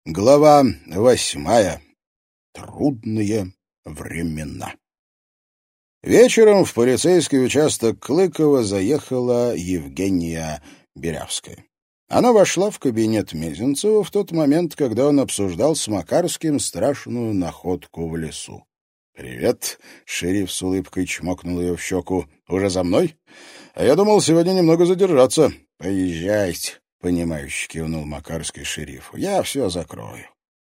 Глава 8. Трудные времена. Вечером в полицейский участок Клыкова заехала Евгения Белявская. Она вошла в кабинет Мезенцева в тот момент, когда он обсуждал с Макарским страшную находку в лесу. «Привет», — шериф с улыбкой чмокнул ее в щеку. «Уже за мной? А я думал сегодня немного задержаться. Поезжайте». — понимающе кивнул Макарский шерифу. — Я все закрою.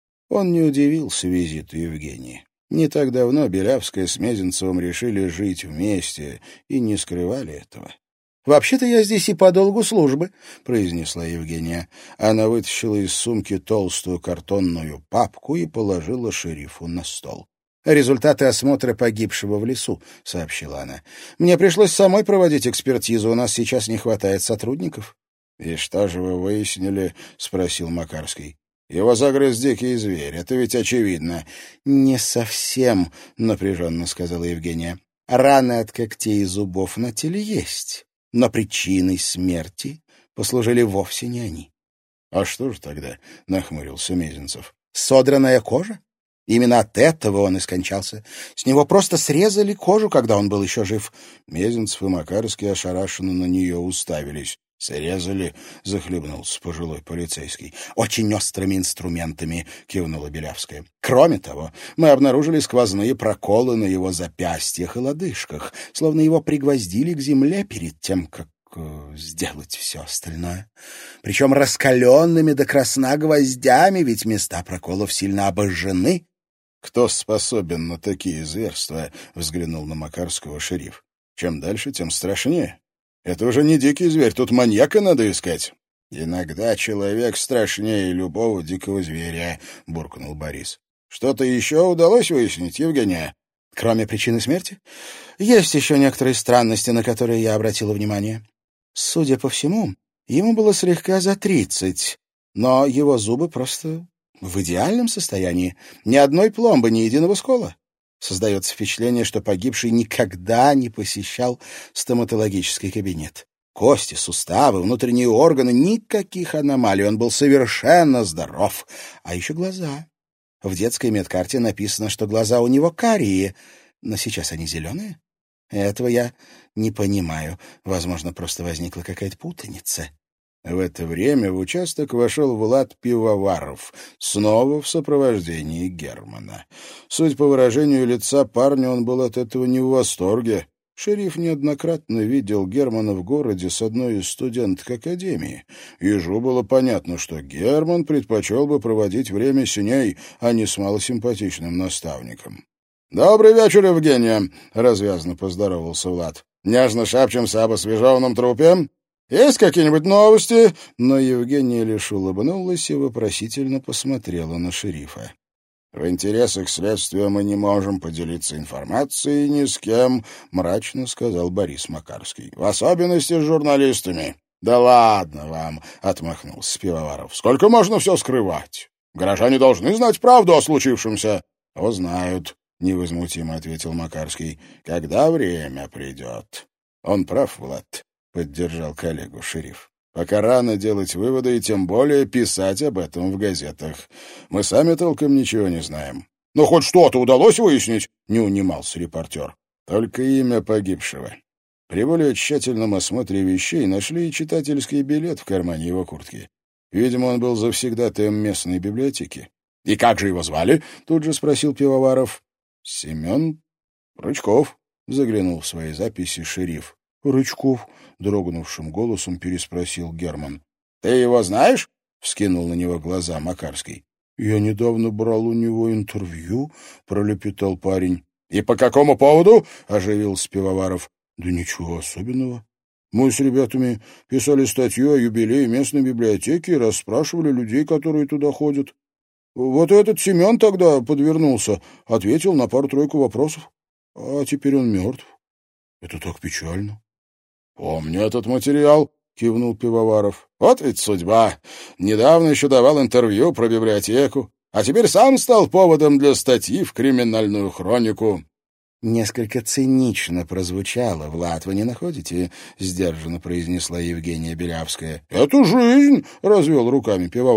Он не удивился визиту Евгении. Не так давно Белявская с Мезенцевым решили жить вместе и не скрывали этого. — Вообще-то я здесь и по долгу службы, — произнесла Евгения. Она вытащила из сумки толстую картонную папку и положила шерифу на стол. «Результаты осмотра погибшего в лесу», — сообщила она. «Мне пришлось самой проводить экспертизу, у нас сейчас не хватает сотрудников». «И что же вы выяснили?» — спросил Макарский. «Его загрыз дикий зверь, это ведь очевидно». «Не совсем», — напряженно сказала Евгения. «Раны от когтей и зубов на теле есть, но причиной смерти послужили вовсе не они». «А что же тогда?» — нахмурился Мезенцев. «Содранная кожа? Именно от этого он и скончался. С него просто срезали кожу, когда он был еще жив». Мезенцев и Макарский ошарашенно на нее уставились. «Срезали?» — захлебнулся пожилой полицейский. «Очень острыми инструментами», — кивнула Белявская. «Кроме того, мы обнаружили сквозные проколы на его запястьях и лодыжках, словно его пригвоздили к земле перед тем, как сделать все остальное. Причем раскаленными до красна гвоздями, ведь места проколов сильно обожжены». «Кто способен на такие зверства?» — взглянул на Макарского шериф. «Чем дальше, тем страшнее. Это уже не дикий зверь, тут маньяка надо искать». «Иногда человек страшнее любого дикого зверя», — буркнул Борис. «Что-то еще удалось выяснить, Евгения?» «Кроме причины смерти, есть еще некоторые странности, на которые я обратила внимание. Судя по всему, ему было слегка за 30, но его зубы просто в идеальном состоянии. Ни одной пломбы, ни единого скола. Создается впечатление, что погибший никогда не посещал стоматологический кабинет. Кости, суставы, внутренние органы — никаких аномалий. Он был совершенно здоров. А еще глаза. В детской медкарте написано, что глаза у него карие, но сейчас они зеленые. Этого я не понимаю. Возможно, просто возникла какая-то путаница». В это время в участок вошел Влад Пивоваров, снова в сопровождении Германа. Судя по выражению лица парня, он был от этого не в восторге. Шериф неоднократно видел Германа в городе с одной из студенток академии. Ежу было понятно, что Герман предпочел бы проводить время с ней, а не с малосимпатичным наставником. «Добрый вечер, Евгения!» — развязно поздоровался Влад. «Нежно шепчемся об освежеванном трупе. Есть какие-нибудь новости?» Но Евгения лишь улыбнулась и вопросительно посмотрела на шерифа. «В интересах следствия мы не можем поделиться информацией ни с кем», — мрачно сказал Борис Макарский. «В особенности с журналистами». «Да ладно вам», — отмахнулся Пивоваров. «Сколько можно все скрывать? Горожане должны знать правду о случившемся». «О, знают», — невозмутимо ответил Макарский. «Когда время придет». «Он прав, Влад», — поддержал коллегу шериф. «Пока рано делать выводы и тем более писать об этом в газетах. Мы сами толком ничего не знаем». «Ну, хоть что-то удалось выяснить?» — не унимался репортер. «Только имя погибшего. При более тщательном осмотре вещей нашли и читательский билет в кармане его куртки. Видимо, он был завсегдатаем местной библиотеки». «И как же его звали?» — тут же спросил Пивоваров. «Семен Рычков», — заглянул в свои записи шериф. «Рычков», — дрогнувшим голосом переспросил Герман. «Ты его знаешь?» — вскинул на него глаза Макарский. «Я недавно брал у него интервью», — пролепетал парень. «И по какому поводу?» — оживился Пивоваров. «Да ничего особенного. Мы с ребятами писали статью о юбилее местной библиотеки и расспрашивали людей, которые туда ходят. Вот этот Семен тогда подвернулся, ответил на пару-тройку вопросов. А теперь он мертв. Это так печально». «Помню этот материал», — кивнул Пивоваров. «Вот ведь судьба. Недавно еще давал интервью про библиотеку, а теперь сам стал поводом для статьи в криминальную хронику». «Несколько цинично прозвучало, Влад, вы не находите?» — сдержанно произнесла Евгения Белявская. «Это жизнь», — развел руками Пивоваров.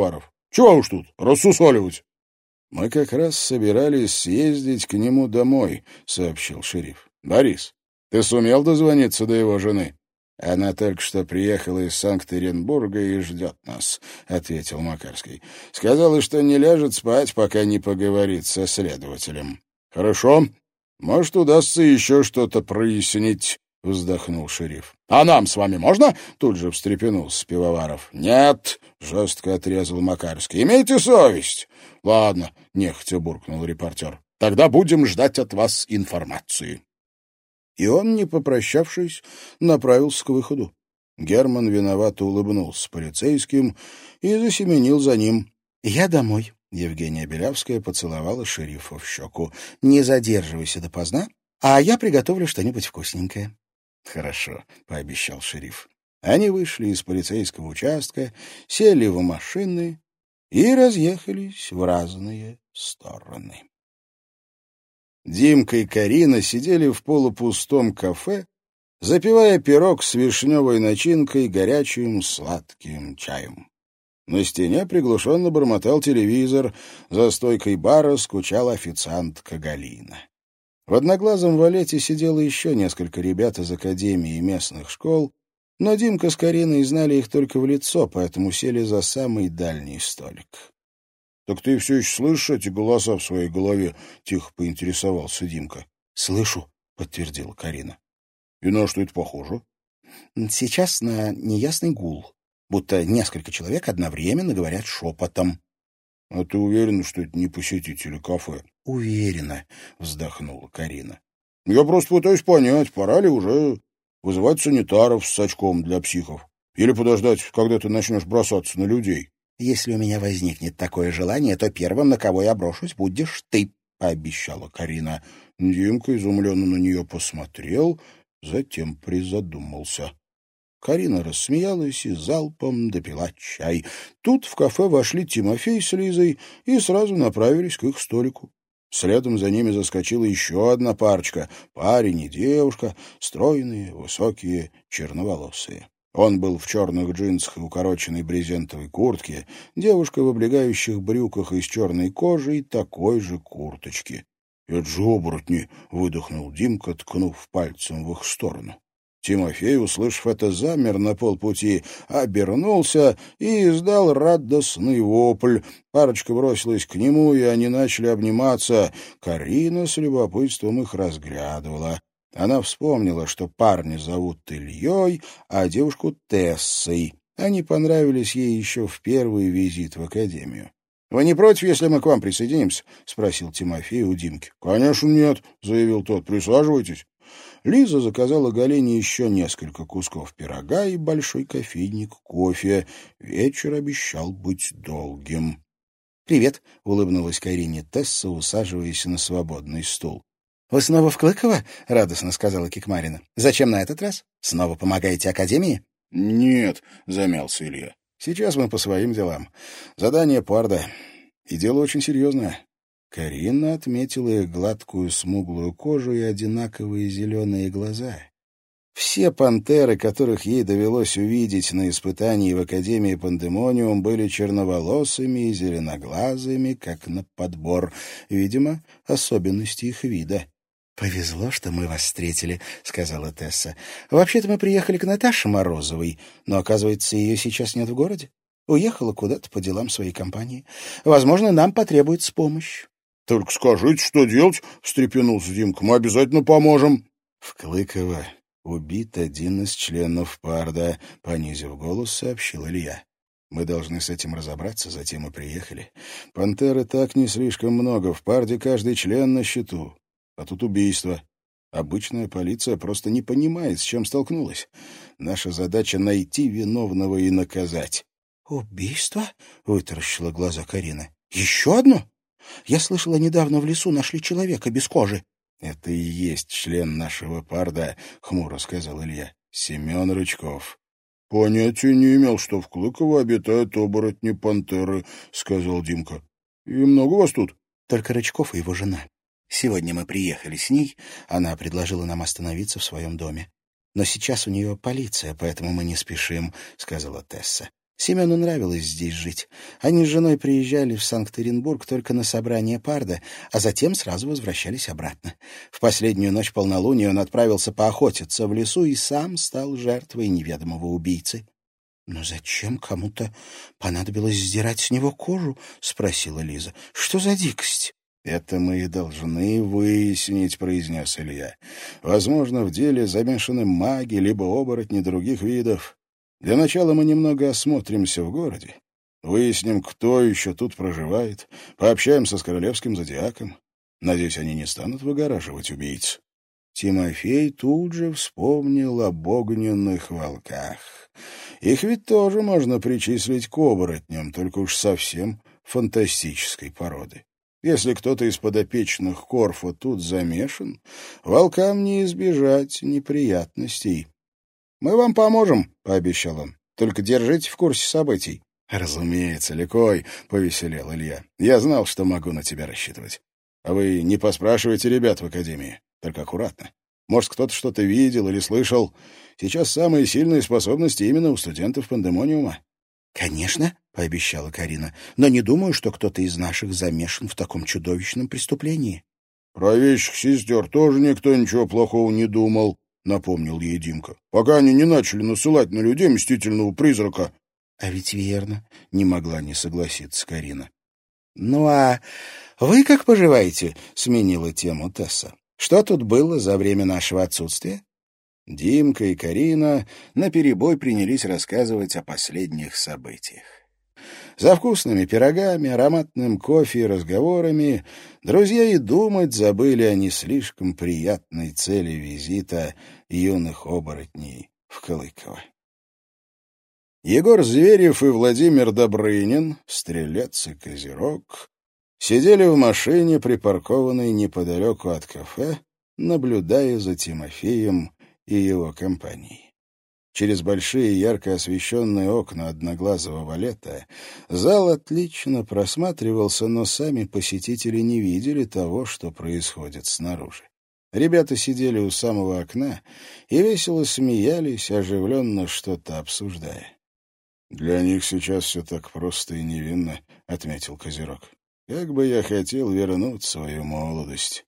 Чего уж тут рассусоливать?» «Мы как раз собирались съездить к нему домой», — сообщил шериф. «Борис, ты сумел дозвониться до его жены?» «Она только что приехала из Санкт-Петербурга и ждет нас», — ответил Макарский. «Сказала, что не ляжет спать, пока не поговорит со следователем». «Хорошо. Может, удастся еще что-то прояснить», — вздохнул шериф. «А нам с вами можно?» — тут же встрепенулся Пивоваров. «Нет», — жестко отрезал Макарский. «Имейте совесть». «Ладно», — нехотя буркнул репортер. «Тогда будем ждать от вас информации». И он, не попрощавшись, направился к выходу. Герман виновато улыбнулся полицейским и засеменил за ним. «Я домой». Евгения Белявская поцеловала шерифа в щеку. «Не задерживайся допоздна, а я приготовлю что-нибудь вкусненькое». «Хорошо», — пообещал шериф. Они вышли из полицейского участка, сели в машины и разъехались в разные стороны. Димка и Карина сидели в полупустом кафе, запивая пирог с вишневой начинкой горячим сладким чаем. На стене приглушенно бормотал телевизор, за стойкой бара скучала официантка Галина. В одноглазом валете сидело еще несколько ребят из академии и местных школ, но Димка с Кариной знали их только в лицо, поэтому сели за самый дальний столик. «Так ты все еще слышишь эти голоса в своей голове?» — тихо поинтересовался Димка. «Слышу», — подтвердила Карина. «И на что это похоже?» «Сейчас на неясный гул, будто несколько человек одновременно говорят шепотом». «А ты уверена, что это не посетители кафе?» «Уверена», — вздохнула Карина. «Я просто пытаюсь понять, пора ли уже вызывать санитаров с очком для психов. Или подождать, когда ты начнешь бросаться на людей». «Если у меня возникнет такое желание, то первым, на кого я брошусь, будешь ты», — пообещала Карина. Димка изумленно на нее посмотрел, затем призадумался. Карина рассмеялась и залпом допила чай. Тут в кафе вошли Тимофей с Лизой и сразу направились к их столику. Следом за ними заскочила еще одна парочка — парень и девушка, стройные, высокие, черноволосые. Он был в черных джинсах и укороченной брезентовой куртке, девушка в облегающих брюках из черной кожи и такой же курточке. «Это же оборотни!» — выдохнул Димка, ткнув пальцем в их сторону. Тимофей, услышав это, замер на полпути, обернулся и издал радостный вопль. Парочка бросилась к нему, и они начали обниматься. Карина с любопытством их разглядывала. Она вспомнила, что парня зовут Ильей, а девушку — Тессой. Они понравились ей еще в первый визит в академию. «Вы не против, если мы к вам присоединимся?» — спросил Тимофей у Димки. «Конечно нет», — заявил тот. «Присаживайтесь». Лиза заказала Галине еще несколько кусков пирога и большой кофейник кофе. Вечер обещал быть долгим. «Привет», — улыбнулась Карине Тесса, усаживаясь на свободный стул. «Вы снова в Клыково?» — радостно сказала Кикмарина. «Зачем на этот раз? Снова помогаете академии?» «Нет», — замялся Илья. «Сейчас мы по своим делам. Задание Парда. И дело очень серьезное». Карина отметила их гладкую смуглую кожу и одинаковые зеленые глаза. Все пантеры, которых ей довелось увидеть на испытании в Академии Пандемониум, были черноволосыми и зеленоглазыми, как на подбор. Видимо, особенности их вида. «Повезло, что мы вас встретили», — сказала Тесса. «Вообще-то мы приехали к Наташе Морозовой, но, оказывается, ее сейчас нет в городе. Уехала куда-то по делам своей компании. Возможно, нам потребуется помощь». «Только скажите, что делать?» — встрепенулся Димка. «Мы обязательно поможем». В Клыково убит один из членов Парда, — понизив голос, сообщил Илья. «Мы должны с этим разобраться, затем и приехали. Пантеры так не слишком много, в Парде каждый член на счету. А тут убийство. Обычная полиция просто не понимает, с чем столкнулась. Наша задача — найти виновного и наказать». «Убийство?» — вытаращила глаза Карина. «Еще одно? Я слышала, недавно в лесу нашли человека без кожи». «Это и есть член нашего Парда», — хмуро сказал Илья. «Семен Рычков». «Понятия не имел, что в Клыково обитают оборотни-пантеры», — сказал Димка. «И много вас тут?» «Только Рычков и его жена. Сегодня мы приехали с ней, она предложила нам остановиться в своем доме. Но сейчас у нее полиция, поэтому мы не спешим», — сказала Тесса. Семену нравилось здесь жить. Они с женой приезжали в Санкт-Петербург только на собрание Парда, а затем сразу возвращались обратно. В последнюю ночь полнолуния он отправился поохотиться в лесу и сам стал жертвой неведомого убийцы. — Но зачем кому-то понадобилось сдирать с него кожу? — спросила Лиза. — Что за дикость? — Это мы и должны выяснить, — произнес Илья. — Возможно, в деле замешаны маги, либо оборотни других видов. Для начала мы немного осмотримся в городе, выясним, кто еще тут проживает, пообщаемся с королевским зодиаком. Надеюсь, они не станут выгораживать убийц. Тимофей тут же вспомнил об огненных волках. Их ведь тоже можно причислить к оборотням, только уж совсем фантастической породы. Если кто-то из подопечных Корфа тут замешан, волкам не избежать неприятностей. «Мы вам поможем», — пообещал он. «Только держите в курсе событий». «Разумеется, Ликой», — повеселел Илья. «Я знал, что могу на тебя рассчитывать. А вы не поспрашивайте ребят в академии. Только аккуратно. Может, кто-то что-то видел или слышал. Сейчас самые сильные способности именно у студентов Пандемониума». «Конечно», — пообещала Карина, «но не думаю, что кто-то из наших замешан в таком чудовищном преступлении». «Про вещих сестер тоже никто ничего плохого не думал», — напомнил ей Димка, «пока они не начали насылать на людей мстительного призрака». «А ведь верно», — не могла не согласиться Карина. «Ну а вы как поживаете?» — сменила тему Тесса. «Что тут было за время нашего отсутствия?» Димка и Карина наперебой принялись рассказывать о последних событиях. За вкусными пирогами, ароматным кофе и разговорами друзья и думать забыли о не слишком приятной цели визита юных оборотней в Клыково. Егор Зверев и Владимир Добрынин, стрелец и козерог, сидели в машине, припаркованной неподалеку от кафе, наблюдая за Тимофеем и его компанией. Через большие ярко освещенные окна одноглазого валета зал отлично просматривался, но сами посетители не видели того, что происходит снаружи. Ребята сидели у самого окна и весело смеялись, оживленно что-то обсуждая. «Для них сейчас все так просто и невинно», — отметил Козерог. «Как бы я хотел вернуть свою молодость.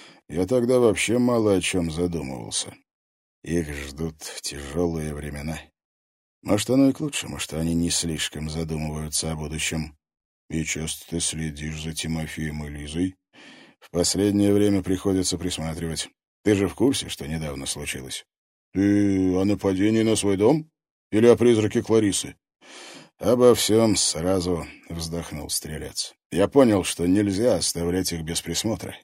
Я тогда вообще мало о чем задумывался. Их ждут тяжелые времена. Может, оно и к лучшему, что они не слишком задумываются о будущем. И часто ты следишь за Тимофеем и Лизой. В последнее время приходится присматривать. Ты же в курсе, что недавно случилось? Ты о нападении на свой дом? Или о призраке Кларисы? Обо всем сразу, вздохнул стрелец. Я понял, что нельзя оставлять их без присмотра.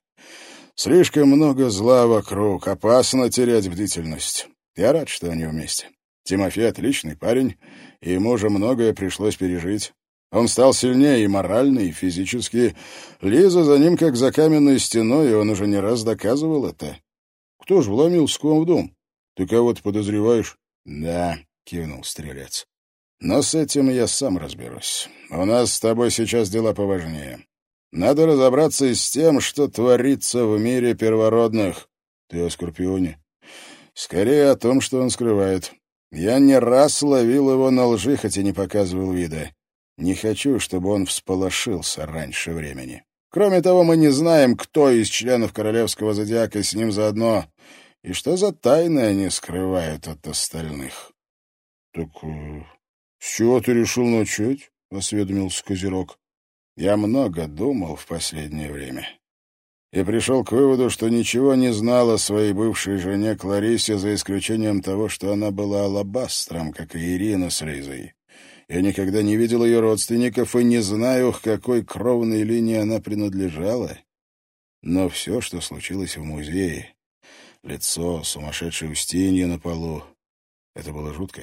Слишком много зла вокруг, опасно терять бдительность. Я рад, что они вместе. Тимофей отличный парень, и ему же многое пришлось пережить. Он стал сильнее и морально, и физически. Лиза за ним как за каменной стеной, и он уже не раз доказывал это. Кто ж вломился к вам в дом? Ты кого-то подозреваешь? Да, кивнул стрелец. Но с этим я сам разберусь. У нас с тобой сейчас дела поважнее. Надо разобраться и с тем, что творится в мире первородных. Ты о Скорпионе? Скорее о том, что он скрывает. Я не раз ловил его на лжи, хотя не показывал вида. Не хочу, чтобы он всполошился раньше времени. Кроме того, мы не знаем, кто из членов королевского зодиака с ним заодно, и что за тайны они скрывают от остальных. — Так с чего ты решил начать? — осведомился Козерог. Я много думал в последнее время и пришел к выводу, что ничего не знал о своей бывшей жене Кларисе, за исключением того, что она была алабастром, как и Ирина с Лизой. Я никогда не видел ее родственников и не знаю, к какой кровной линии она принадлежала. Но все, что случилось в музее, лицо, сумасшедшее Устинье на полу, это было жутко.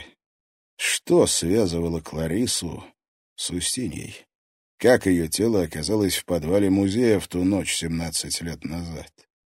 Что связывало Кларису с Устиньей? Как ее тело оказалось в подвале музея в ту ночь 17 лет назад?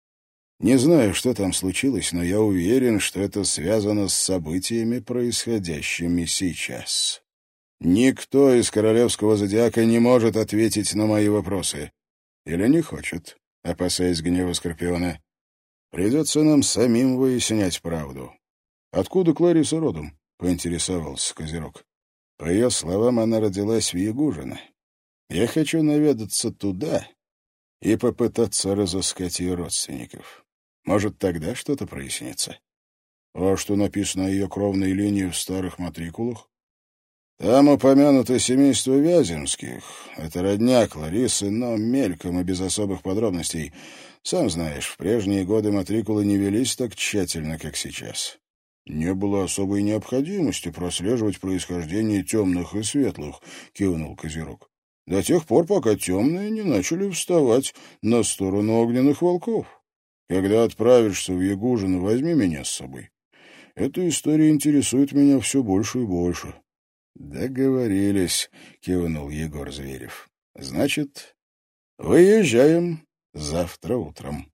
Не знаю, что там случилось, но я уверен, что это связано с событиями, происходящими сейчас. Никто из королевского зодиака не может ответить на мои вопросы. Или не хочет, опасаясь гнева Скорпиона. Придется нам самим выяснять правду. Откуда Клариса родом? — поинтересовался Козерог. По ее словам, она родилась в Ягужино. Я хочу наведаться туда и попытаться разыскать ее родственников. Может, тогда что-то прояснится. А что написано о ее кровной линии в старых матрикулах? Там упомянуто семейство Вяземских. Это родня Ларисы, но мельком и без особых подробностей. Сам знаешь, в прежние годы матрикулы не велись так тщательно, как сейчас. Не было особой необходимости прослеживать происхождение темных и светлых, — кивнул Козерог. До тех пор, пока темные не начали вставать на сторону огненных волков. Когда отправишься в Ягужино, возьми меня с собой. Эта история интересует меня все больше и больше. — Договорились, — кивнул Егор Зверев. — Значит, выезжаем завтра утром.